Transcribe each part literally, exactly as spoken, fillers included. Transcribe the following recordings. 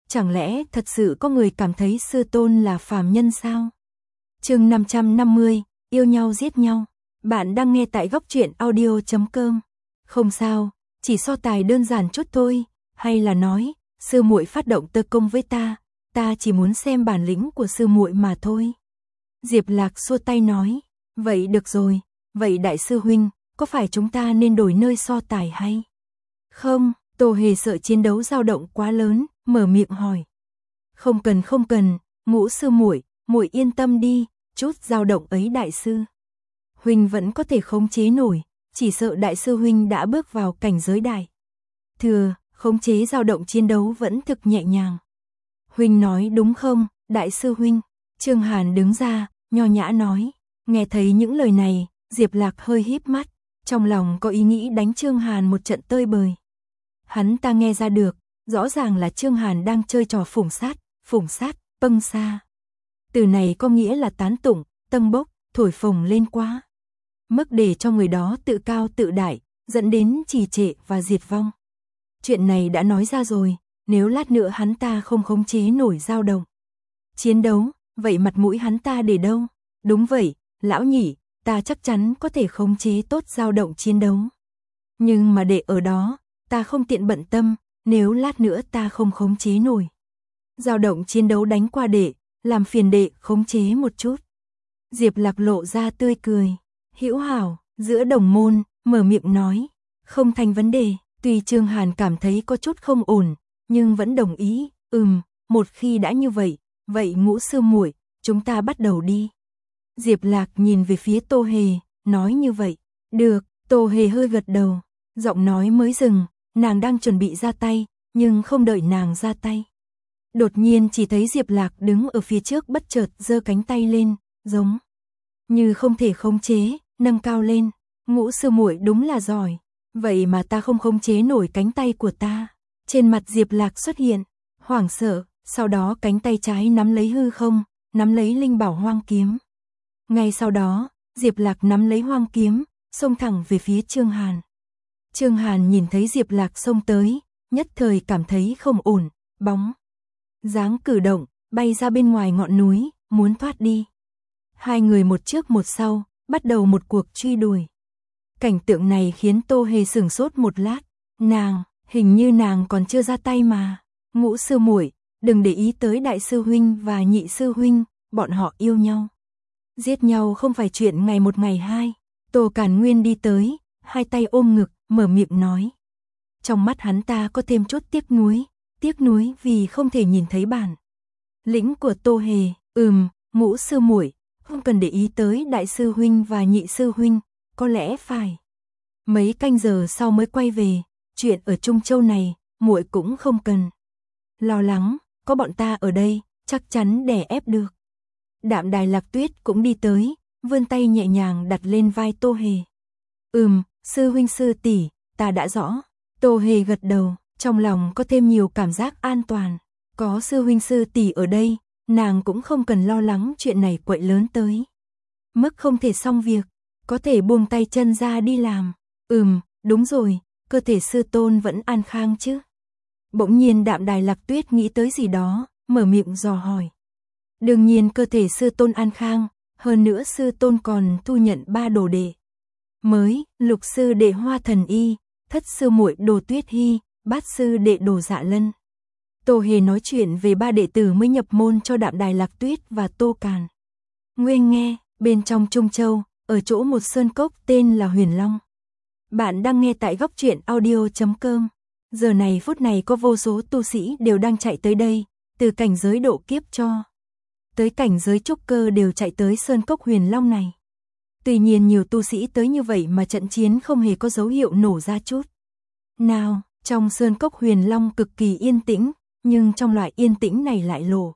chẳng lẽ thật sự có người cảm thấy sư tôn là phàm nhân sao? Chương năm trăm năm mươi, yêu nhau giết nhau. Bạn đang nghe tại góc truyện audio chấm com. Không sao, chỉ so tài đơn giản chút thôi, hay là nói, sư muội phát động tơ công với ta, ta chỉ muốn xem bản lĩnh của sư muội mà thôi. Diệp Lạc xua tay nói, vậy được rồi, vậy đại sư huynh, có phải chúng ta nên đổi nơi so tài hay? Không, Tô Hề sợ chiến đấu dao động quá lớn, mở miệng hỏi. Không cần không cần, Ngũ sư muội, muội yên tâm đi, chút dao động ấy đại sư huynh vẫn có thể khống chế nổi, chỉ sợ đại sư huynh đã bước vào cảnh giới đại thừa, khống chế dao động chiến đấu vẫn thực nhẹ nhàng. Huynh nói đúng không, đại sư huynh? Trương Hàn đứng ra, nho nhã nói. Nghe thấy những lời này, Diệp Lạc hơi híp mắt, trong lòng có ý nghĩ đánh Trương Hàn một trận tơi bời. Hắn ta nghe ra được, rõ ràng là Trương Hàn đang chơi trò phủng sát, phủng sát, pâng xa. Từ này có nghĩa là tán tụng, tâng bốc, thổi phồng lên quá mức để cho người đó tự cao tự đại, dẫn đến trì trệ và diệt vong. Chuyện này đã nói ra rồi, nếu lát nữa hắn ta không khống chế nổi dao động chiến đấu, vậy mặt mũi hắn ta để đâu? Đúng vậy, lão nhị, ta chắc chắn có thể khống chế tốt dao động chiến đấu. Nhưng mà để ở đó, ta không tiện bận tâm, nếu lát nữa ta không khống chế nổi dao động chiến đấu đánh qua đệ, làm phiền đệ khống chế một chút. Diệp Lạc lộ ra tươi cười, hữu hảo, giữa đồng môn, mở miệng nói, không thành vấn đề. Tuy Trương Hàn cảm thấy có chút không ổn, nhưng vẫn đồng ý, ừm, một khi đã như vậy, vậy Ngũ sư muội, chúng ta bắt đầu đi. Diệp Lạc nhìn về phía Tô Hề, nói như vậy, được, Tô Hề hơi gật đầu, giọng nói mới dừng, nàng đang chuẩn bị ra tay, nhưng không đợi nàng ra tay. Đột nhiên chỉ thấy Diệp Lạc đứng ở phía trước bất chợt giơ cánh tay lên, giống như không thể khống chế, nâng cao lên. Ngũ sư muội đúng là giỏi, vậy mà ta không khống chế nổi cánh tay của ta. Trên mặt Diệp Lạc xuất hiện hoảng sợ, sau đó cánh tay trái nắm lấy hư không, nắm lấy linh bảo hoang kiếm. Ngay sau đó, Diệp Lạc nắm lấy hoang kiếm, xông thẳng về phía Trương Hàn. Trương Hàn nhìn thấy Diệp Lạc xông tới, nhất thời cảm thấy không ổn, bóng dáng cử động, bay ra bên ngoài ngọn núi, muốn thoát đi. Hai người một trước một sau, bắt đầu một cuộc truy đuổi. Cảnh tượng này khiến Tô Hề sửng sốt một lát, nàng, hình như nàng còn chưa ra tay mà. Ngũ sư muội, đừng để ý tới đại sư huynh và nhị sư huynh, bọn họ yêu nhau. Giết nhau không phải chuyện ngày một ngày hai. Tô Càn Nguyên đi tới, hai tay ôm ngực, mở miệng nói. Trong mắt hắn ta có thêm chút tiếc nuối, tiếc nuối vì không thể nhìn thấy bản lĩnh của Tô Hề. Ừm, Ngũ sư muội, không cần để ý tới đại sư huynh và nhị sư huynh, có lẽ phải mấy canh giờ sau mới quay về, chuyện ở Trung Châu này, muội cũng không cần lo lắng, có bọn ta ở đây, chắc chắn đè ép được. Đạm Đài Lạc Tuyết cũng đi tới, vươn tay nhẹ nhàng đặt lên vai Tô Hề. Ừm, sư huynh sư tỷ, ta đã rõ. Tô Hề gật đầu, trong lòng có thêm nhiều cảm giác an toàn. Có sư huynh sư tỷ ở đây, nàng cũng không cần lo lắng chuyện này quậy lớn tới mức không thể xong việc, có thể buông tay chân ra đi làm. Ừm, đúng rồi, cơ thể sư tôn vẫn an khang chứ? Bỗng nhiên Đạm Đài Lạc Tuyết nghĩ tới gì đó, mở miệng dò hỏi. Đương nhiên cơ thể sư tôn an khang, hơn nữa sư tôn còn thu nhận ba đồ đệ mới, lục sư đệ Hoa Thần Y, thất sư muội Đồ Tuyết Hy, bát sư đệ Đồ Dạ Lân. Tô Hề nói chuyện về ba đệ tử mới nhập môn cho Đạm Đài Lạc Tuyết và Tô Càn Nguyên nghe, bên trong Trung Châu, ở chỗ một sơn cốc tên là Huyền Long. Bạn đang nghe tại góc truyện audio chấm com. Giờ này phút này có vô số tu sĩ đều đang chạy tới đây, từ cảnh giới độ kiếp cho tới cảnh giới trúc cơ đều chạy tới sơn cốc Huyền Long này. Tuy nhiên nhiều tu sĩ tới như vậy mà trận chiến không hề có dấu hiệu nổ ra chút nào. Trong sơn cốc Huyền Long cực kỳ yên tĩnh, nhưng trong loại yên tĩnh này lại lộ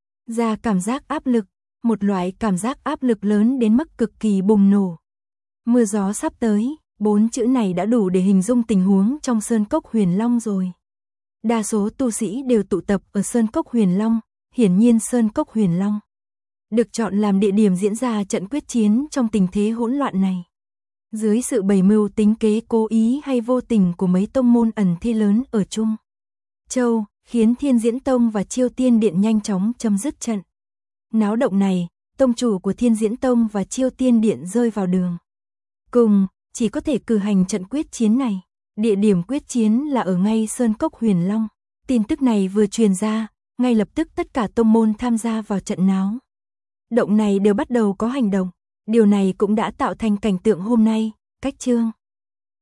ra cảm giác áp lực, một loại cảm giác áp lực lớn đến mức cực kỳ bùng nổ. Mưa gió sắp tới, bốn chữ này đã đủ để hình dung tình huống trong sơn cốc Huyền Long rồi. Đa số tu sĩ đều tụ tập ở sơn cốc Huyền Long, hiển nhiên sơn cốc Huyền Long được chọn làm địa điểm diễn ra trận quyết chiến trong tình thế hỗn loạn này. Dưới sự bày mưu tính kế cố ý hay vô tình của mấy tông môn ẩn thi lớn ở Trung Châu, khiến Thiên Diễn Tông và Chiêu Tiên Điện nhanh chóng chấm dứt trận. Náo động này, tông chủ của Thiên Diễn Tông và Chiêu Tiên Điện rơi vào đường cùng, chỉ có thể cử hành trận quyết chiến này. Địa điểm quyết chiến là ở ngay Sơn Cốc Huyền Long. Tin tức này vừa truyền ra, ngay lập tức tất cả tông môn tham gia vào trận náo động này đều bắt đầu có hành động. Điều này cũng đã tạo thành cảnh tượng hôm nay. Cách chương